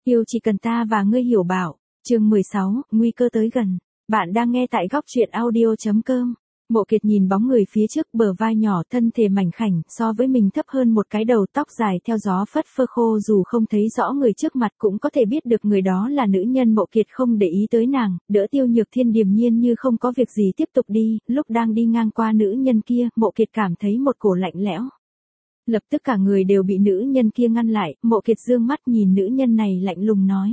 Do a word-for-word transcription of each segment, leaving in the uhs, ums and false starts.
Yêu chỉ cần ta và ngươi hiểu bảo. Chương mười sáu, nguy cơ tới gần. Bạn đang nghe tại góc truyện audio chấm com. Mộ Kiệt nhìn bóng người phía trước, bờ vai nhỏ, thân thể mảnh khảnh, so với mình thấp hơn một cái đầu, tóc dài theo gió phất phơ khô, dù không thấy rõ người trước mặt cũng có thể biết được người đó là nữ nhân. Mộ Kiệt không để ý tới nàng, đỡ Tiêu Nhược Thiên điềm nhiên như không có việc gì tiếp tục đi. Lúc đang đi ngang qua nữ nhân kia, Mộ Kiệt cảm thấy một cổ lạnh lẽo. Lập tức cả người đều bị nữ nhân kia ngăn lại. Mộ Kiệt dương mắt nhìn nữ nhân này lạnh lùng nói: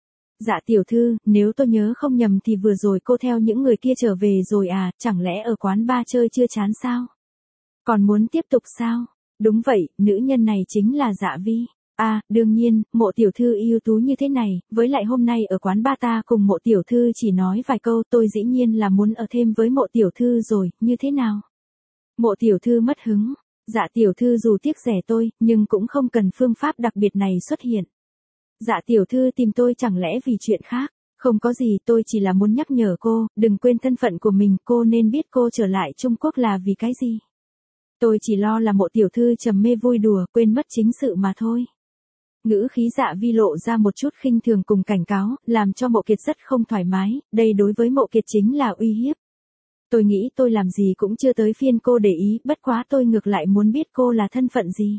Dạ tiểu thư, nếu tôi nhớ không nhầm thì vừa rồi cô theo những người kia trở về rồi à, chẳng lẽ ở quán bar chơi chưa chán sao? Còn muốn tiếp tục sao? Đúng vậy, nữ nhân này chính là Dạ Vi. À, đương nhiên, Mộ tiểu thư ưu tú như thế này, với lại hôm nay ở quán bar ta cùng Mộ tiểu thư chỉ nói vài câu, tôi dĩ nhiên là muốn ở thêm với Mộ tiểu thư rồi, như thế nào? Mộ tiểu thư mất hứng: Dạ tiểu thư dù tiếc rẻ tôi, nhưng cũng không cần phương pháp đặc biệt này xuất hiện. Dạ tiểu thư tìm tôi chẳng lẽ vì chuyện khác? Không có gì, tôi chỉ là muốn nhắc nhở cô, đừng quên thân phận của mình, cô nên biết cô trở lại Trung Quốc là vì cái gì. Tôi chỉ lo là Mộ tiểu thư trầm mê vui đùa, quên mất chính sự mà thôi. Ngữ khí Dạ Vi lộ ra một chút khinh thường cùng cảnh cáo, làm cho Mộ Kiệt rất không thoải mái, đây đối với Mộ Kiệt chính là uy hiếp. Tôi nghĩ tôi làm gì cũng chưa tới phiên cô để ý, bất quá tôi ngược lại muốn biết cô là thân phận gì.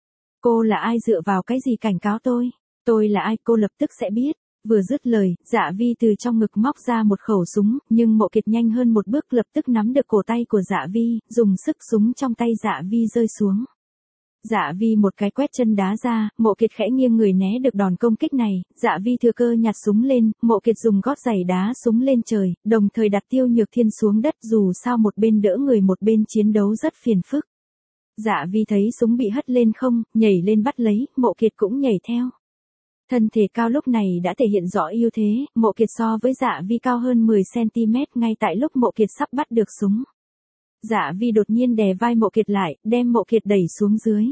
Cô là ai, dựa vào cái gì cảnh cáo tôi? Tôi là ai cô lập tức sẽ biết. Vừa dứt lời, Dạ Vi từ trong ngực móc ra một khẩu súng, nhưng Mộ Kiệt nhanh hơn một bước lập tức nắm được cổ tay của Dạ Vi, dùng sức súng trong tay Dạ Vi rơi xuống. Dạ Vi một cái quét chân đá ra, Mộ Kiệt khẽ nghiêng người né được đòn công kích này, Dạ Vi thừa cơ nhặt súng lên, Mộ Kiệt dùng gót giày đá súng lên trời, đồng thời đặt Tiêu Nhược Thiên xuống đất, dù sao một bên đỡ người một bên chiến đấu rất phiền phức. Dạ Vi thấy súng bị hất lên không, nhảy lên bắt lấy, Mộ Kiệt cũng nhảy theo. Thân thể cao lúc này đã thể hiện rõ ưu thế, Mộ Kiệt so với Dạ Vi cao hơn mười xăng ti mét ngay tại lúc Mộ Kiệt sắp bắt được súng. Dạ Vi đột nhiên đè vai Mộ Kiệt lại, đem Mộ Kiệt đẩy xuống dưới.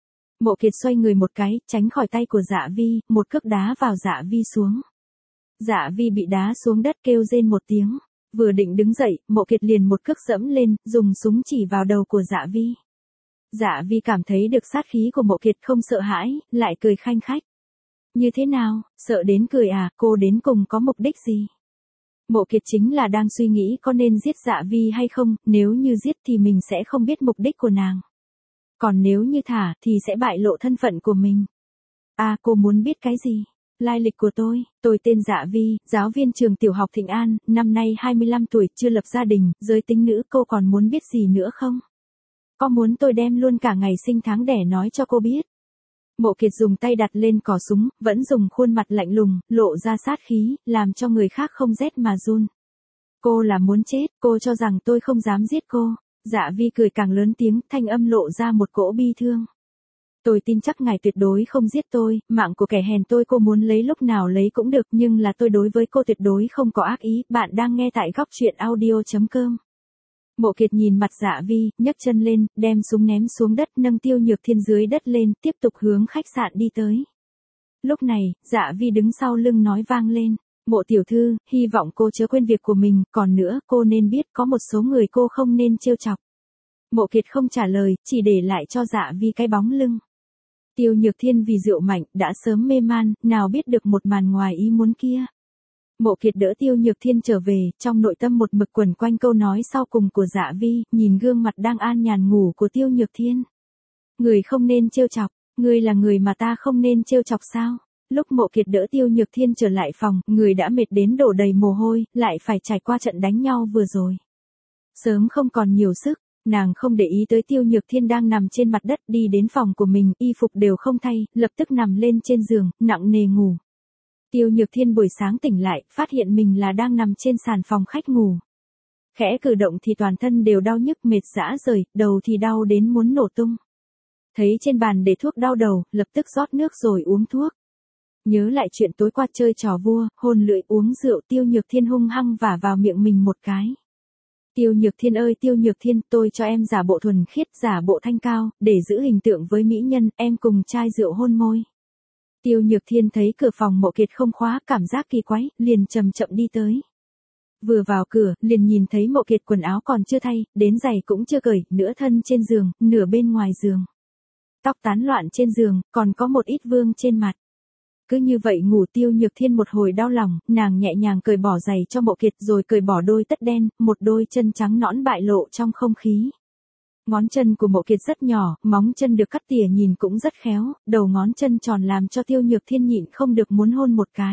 Mộ Kiệt xoay người một cái, tránh khỏi tay của Dạ Vi, một cước đá vào Dạ Vi xuống. Dạ Vi bị đá xuống đất kêu rên một tiếng, vừa định đứng dậy, Mộ Kiệt liền một cước dẫm lên, dùng súng chỉ vào đầu của Dạ Vi. Dạ Vi cảm thấy được sát khí của Mộ Kiệt không sợ hãi, lại cười khanh khách. Như thế nào, sợ đến cười à, cô đến cùng có mục đích gì? Mộ Kiệt chính là đang suy nghĩ có nên giết Dạ Vi hay không, nếu như giết thì mình sẽ không biết mục đích của nàng. Còn nếu như thả thì sẽ bại lộ thân phận của mình. À, cô muốn biết cái gì? Lai lịch của tôi, tôi tên Dạ Vi, giáo viên trường tiểu học Thịnh An, năm nay hai mươi lăm tuổi, chưa lập gia đình, giới tính nữ, cô còn muốn biết gì nữa không? Có muốn tôi đem luôn cả ngày sinh tháng đẻ nói cho cô biết? Mộ Kiệt dùng tay đặt lên cò súng, vẫn dùng khuôn mặt lạnh lùng, lộ ra sát khí, làm cho người khác không rét mà run. Cô là muốn chết, cô cho rằng tôi không dám giết cô. Dạ Vi cười càng lớn tiếng, thanh âm lộ ra một cỗ bi thương. Tôi tin chắc ngài tuyệt đối không giết tôi, mạng của kẻ hèn tôi cô muốn lấy lúc nào lấy cũng được, nhưng là tôi đối với cô tuyệt đối không có ác ý. Bạn đang nghe tại góc truyện audio chấm com. Mộ Kiệt nhìn mặt Dạ Vi, nhấc chân lên, đem súng ném xuống đất, nâng Tiêu Nhược Thiên dưới đất lên, tiếp tục hướng khách sạn đi tới. Lúc này, Dạ Vi đứng sau lưng nói vang lên: Mộ tiểu thư, hy vọng cô chớ quên việc của mình, còn nữa, cô nên biết có một số người cô không nên trêu chọc. Mộ Kiệt không trả lời, chỉ để lại cho Dạ Vi cái bóng lưng. Tiêu Nhược Thiên vì rượu mạnh, đã sớm mê man, nào biết được một màn ngoài ý muốn kia. Mộ Kiệt đỡ Tiêu Nhược Thiên trở về, trong nội tâm một mực quẩn quanh câu nói sau cùng của Dạ Vi, nhìn gương mặt đang an nhàn ngủ của Tiêu Nhược Thiên. Người không nên trêu chọc, người là người mà ta không nên trêu chọc sao? Lúc Mộ Kiệt đỡ Tiêu Nhược Thiên trở lại phòng, người đã mệt đến đổ đầy mồ hôi, lại phải trải qua trận đánh nhau vừa rồi. Sớm không còn nhiều sức, nàng không để ý tới Tiêu Nhược Thiên đang nằm trên mặt đất, đi đến phòng của mình, y phục đều không thay, lập tức nằm lên trên giường, nặng nề ngủ. Tiêu Nhược Thiên buổi sáng tỉnh lại, phát hiện mình là đang nằm trên sàn phòng khách ngủ. Khẽ cử động thì toàn thân đều đau nhức mệt rã rời, đầu thì đau đến muốn nổ tung. Thấy trên bàn để thuốc đau đầu, lập tức rót nước rồi uống thuốc. Nhớ lại chuyện tối qua chơi trò vua, hôn lưỡi uống rượu, Tiêu Nhược Thiên hung hăng vả vào miệng mình một cái. Tiêu Nhược Thiên ơi Tiêu Nhược Thiên, tôi cho em giả bộ thuần khiết, giả bộ thanh cao, để giữ hình tượng với mỹ nhân, em cùng chai rượu hôn môi. Tiêu Nhược Thiên thấy cửa phòng Mộ Kiệt không khóa, cảm giác kỳ quái, liền chậm chậm đi tới. Vừa vào cửa, liền nhìn thấy Mộ Kiệt quần áo còn chưa thay, đến giày cũng chưa cởi, nửa thân trên giường, nửa bên ngoài giường. Tóc tán loạn trên giường, còn có một ít vương trên mặt. cứ như vậy ngủ. Tiêu Nhược Thiên một hồi đau lòng, nàng nhẹ nhàng cởi bỏ giày cho Mộ Kiệt rồi cởi bỏ đôi tất đen, một đôi chân trắng nõn bại lộ trong không khí. Ngón chân của Mộ Kiệt rất nhỏ, móng chân được cắt tỉa nhìn cũng rất khéo, đầu ngón chân tròn làm cho Tiêu Nhược Thiên nhịn không được muốn hôn một cái.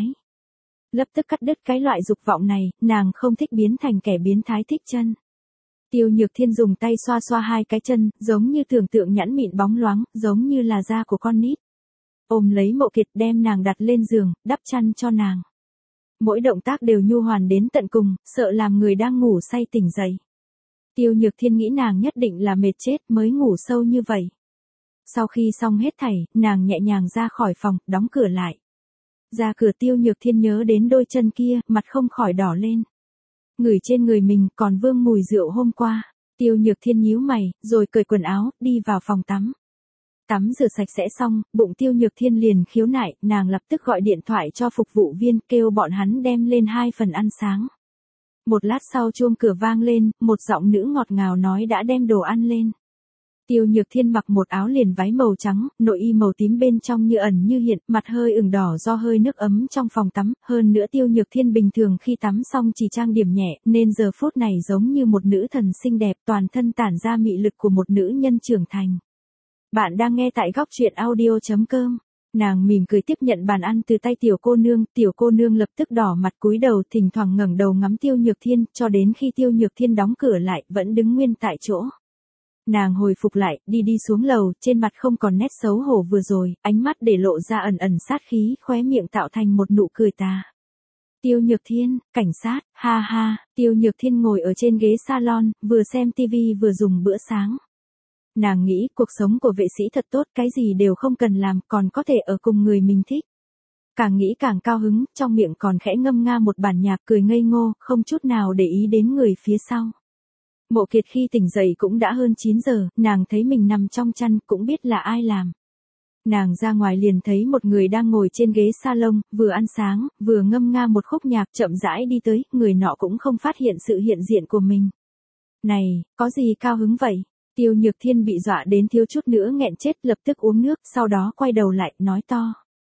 Lập tức cắt đứt cái loại dục vọng này, nàng không thích biến thành kẻ biến thái thích chân. Tiêu Nhược Thiên dùng tay xoa xoa hai cái chân, giống như tưởng tượng nhẵn mịn bóng loáng, giống như là da của con nít. Ôm lấy Mộ Kiệt đem nàng đặt lên giường, đắp chăn cho nàng. Mỗi động tác đều nhu hoàn đến tận cùng, sợ làm người đang ngủ say tỉnh dậy. Tiêu Nhược Thiên nghĩ nàng nhất định là mệt chết mới ngủ sâu như vậy. Sau khi xong hết thảy, nàng nhẹ nhàng ra khỏi phòng, đóng cửa lại. Ra cửa Tiêu Nhược Thiên nhớ đến đôi chân kia, mặt không khỏi đỏ lên. Ngửi trên người mình còn vương mùi rượu hôm qua. Tiêu Nhược Thiên nhíu mày, rồi cởi quần áo, đi vào phòng tắm. Tắm rửa sạch sẽ xong, bụng Tiêu Nhược Thiên liền khiếu nại, nàng lập tức gọi điện thoại cho phục vụ viên, kêu bọn hắn đem lên hai phần ăn sáng. Một lát sau chuông cửa vang lên, một giọng nữ ngọt ngào nói đã đem đồ ăn lên. Tiêu Nhược Thiên mặc một áo liền váy màu trắng, nội y màu tím bên trong như ẩn như hiện, mặt hơi ửng đỏ do hơi nước ấm trong phòng tắm, hơn nữa Tiêu Nhược Thiên bình thường khi tắm xong chỉ trang điểm nhẹ, nên giờ phút này giống như một nữ thần xinh đẹp, toàn thân tản ra mị lực của một nữ nhân trưởng thành. Bạn đang nghe tại góc truyện audio chấm com. Nàng mỉm cười tiếp nhận bàn ăn từ tay tiểu cô nương, tiểu cô nương lập tức đỏ mặt cúi đầu, thỉnh thoảng ngẩng đầu ngắm Tiêu Nhược Thiên, cho đến khi Tiêu Nhược Thiên đóng cửa lại, vẫn đứng nguyên tại chỗ. Nàng hồi phục lại, đi đi xuống lầu, trên mặt không còn nét xấu hổ vừa rồi, ánh mắt để lộ ra ẩn ẩn sát khí, khóe miệng tạo thành một nụ cười tà. Tiêu Nhược Thiên, cảnh sát, ha ha. Tiêu Nhược Thiên ngồi ở trên ghế salon, vừa xem tivi vừa dùng bữa sáng. Nàng nghĩ cuộc sống của vệ sĩ thật tốt, cái gì đều không cần làm, còn có thể ở cùng người mình thích. Càng nghĩ càng cao hứng, trong miệng còn khẽ ngâm nga một bản nhạc, cười ngây ngô, không chút nào để ý đến người phía sau. Mộ Kiệt khi tỉnh dậy cũng đã hơn chín giờ, nàng thấy mình nằm trong chăn, cũng biết là ai làm. Nàng ra ngoài liền thấy một người đang ngồi trên ghế salon, vừa ăn sáng, vừa ngâm nga một khúc nhạc, chậm rãi đi tới, người nọ cũng không phát hiện sự hiện diện của mình. Này, có gì cao hứng vậy? Tiêu Nhược Thiên bị dọa đến thiếu chút nữa nghẹn chết, lập tức uống nước, sau đó quay đầu lại, nói to.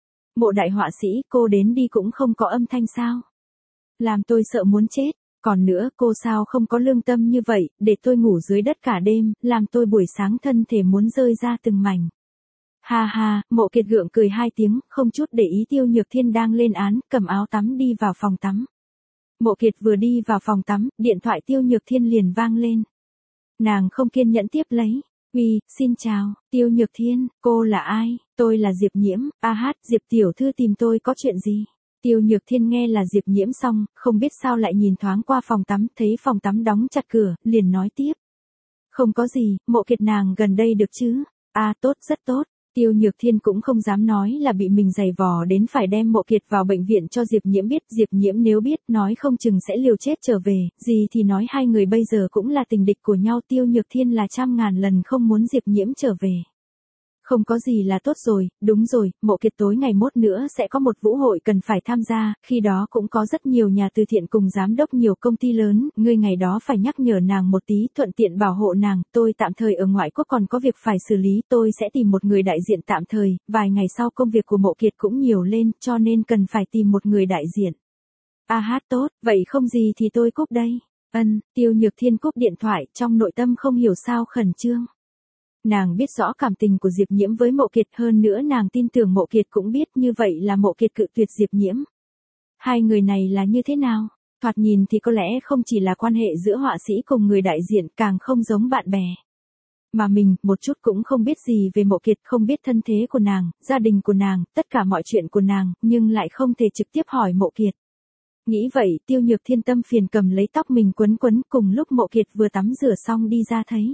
Mộ đại họa sĩ, cô đến đi cũng không có âm thanh sao? Làm tôi sợ muốn chết. Còn nữa, cô sao không có lương tâm như vậy, để tôi ngủ dưới đất cả đêm, làm tôi buổi sáng thân thể muốn rơi ra từng mảnh. Ha ha, Mộ Kiệt gượng cười hai tiếng, không chút để ý Tiêu Nhược Thiên đang lên án, cầm áo tắm đi vào phòng tắm. Mộ Kiệt vừa đi vào phòng tắm, điện thoại Tiêu Nhược Thiên liền vang lên. Nàng không kiên nhẫn tiếp lấy. Uy, xin chào, Tiêu Nhược Thiên, cô là ai? Tôi là Diệp Nhiễm. A hát, Diệp tiểu thư tìm tôi có chuyện gì? Tiêu Nhược Thiên nghe là Diệp Nhiễm xong, không biết sao lại nhìn thoáng qua phòng tắm, thấy phòng tắm đóng chặt cửa, liền nói tiếp. Không có gì, Mộ Kiệt nàng gần đây được chứ? À tốt, rất tốt. Tiêu Nhược Thiên cũng không dám nói là bị mình giày vò đến phải đem Mộ Kiệt vào bệnh viện cho Diệp Nhiễm biết. Diệp Nhiễm nếu biết, nói không chừng sẽ liều chết trở về, gì thì nói hai người bây giờ cũng là tình địch của nhau. Tiêu Nhược Thiên là trăm ngàn lần không muốn Diệp Nhiễm trở về. Không có gì là tốt rồi, đúng rồi, Mộ Kiệt tối ngày mốt nữa sẽ có một vũ hội cần phải tham gia, khi đó cũng có rất nhiều nhà từ thiện cùng giám đốc nhiều công ty lớn, ngươi ngày đó phải nhắc nhở nàng một tí, thuận tiện bảo hộ nàng, tôi tạm thời ở ngoại quốc còn có việc phải xử lý, tôi sẽ tìm một người đại diện tạm thời, vài ngày sau công việc của Mộ Kiệt cũng nhiều lên, cho nên cần phải tìm một người đại diện. A hát tốt, vậy không gì thì tôi cúp đây. Ân, Tiêu Nhược Thiên cúp điện thoại, trong nội tâm không hiểu sao khẩn trương. Nàng biết rõ cảm tình của Diệp Nhiễm với Mộ Kiệt, hơn nữa nàng tin tưởng Mộ Kiệt cũng biết như vậy là Mộ Kiệt cự tuyệt Diệp Nhiễm. Hai người này là như thế nào? Thoạt nhìn thì có lẽ không chỉ là quan hệ giữa họa sĩ cùng người đại diện, càng không giống bạn bè. Mà mình, một chút cũng không biết gì về Mộ Kiệt, không biết thân thế của nàng, gia đình của nàng, tất cả mọi chuyện của nàng, nhưng lại không thể trực tiếp hỏi Mộ Kiệt. Nghĩ vậy, Tiêu Nhược Thiên tâm phiền cầm lấy tóc mình quấn quấn, cùng lúc Mộ Kiệt vừa tắm rửa xong đi ra thấy.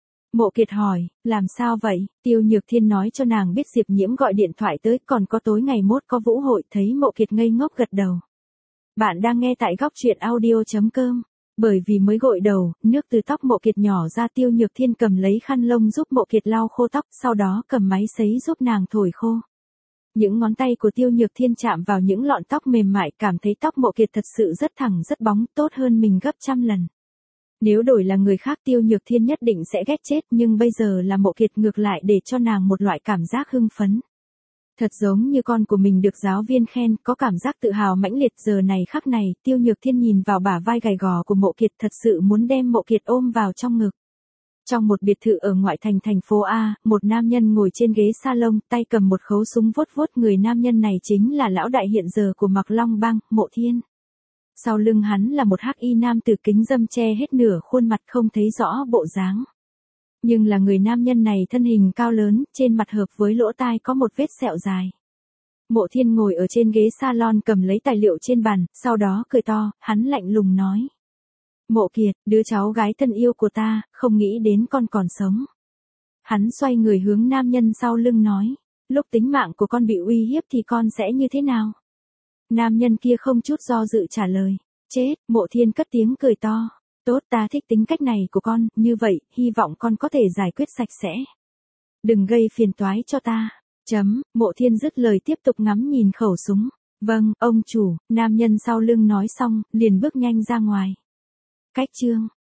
Mộ Kiệt hỏi, làm sao vậy? Tiêu Nhược Thiên nói cho nàng biết Diệp Nhiễm gọi điện thoại tới, còn có tối ngày mốt có vũ hội, thấy Mộ Kiệt ngây ngốc gật đầu. Bạn đang nghe tại góc truyện audio chấm com. Bởi vì mới gội đầu, nước từ tóc Mộ Kiệt nhỏ ra, Tiêu Nhược Thiên cầm lấy khăn lông giúp Mộ Kiệt lau khô tóc, sau đó cầm máy sấy giúp nàng thổi khô. Những ngón tay của Tiêu Nhược Thiên chạm vào những lọn tóc mềm mại, cảm thấy tóc Mộ Kiệt thật sự rất thẳng rất bóng, tốt hơn mình gấp trăm lần. Nếu đổi là người khác Tiêu Nhược Thiên nhất định sẽ ghét chết, nhưng bây giờ là Mộ Kiệt ngược lại để cho nàng một loại cảm giác hưng phấn. Thật giống như con của mình được giáo viên khen, có cảm giác tự hào mãnh liệt. Giờ này khắc này, Tiêu Nhược Thiên nhìn vào bả vai gầy gò của Mộ Kiệt, thật sự muốn đem Mộ Kiệt ôm vào trong ngực. Trong một biệt thự ở ngoại thành thành phố A, một nam nhân ngồi trên ghế salon, tay cầm một khẩu súng vuốt vuốt. Người nam nhân này chính là lão đại hiện giờ của Mạc Long Bang, Mộ Thiên. Sau lưng hắn là một hắc y nam tử kính râm che hết nửa khuôn mặt, không thấy rõ bộ dáng. Nhưng là người nam nhân này thân hình cao lớn, trên mặt hợp với lỗ tai có một vết sẹo dài. Mộ Thiên ngồi ở trên ghế salon cầm lấy tài liệu trên bàn, sau đó cười to, hắn lạnh lùng nói. Mộ Kiệt, đứa cháu gái thân yêu của ta, không nghĩ đến con còn sống. Hắn xoay người hướng nam nhân sau lưng nói, lúc tính mạng của con bị uy hiếp thì con sẽ như thế nào? Nam nhân kia không chút do dự trả lời, chết. Mộ Thiên cất tiếng cười to, tốt, ta thích tính cách này của con, như vậy, hy vọng con có thể giải quyết sạch sẽ. Đừng gây phiền toái cho ta. Chấm. Mộ Thiên dứt lời tiếp tục ngắm nhìn khẩu súng. Vâng, ông chủ. Nam nhân sau lưng nói xong, liền bước nhanh ra ngoài. Cách chương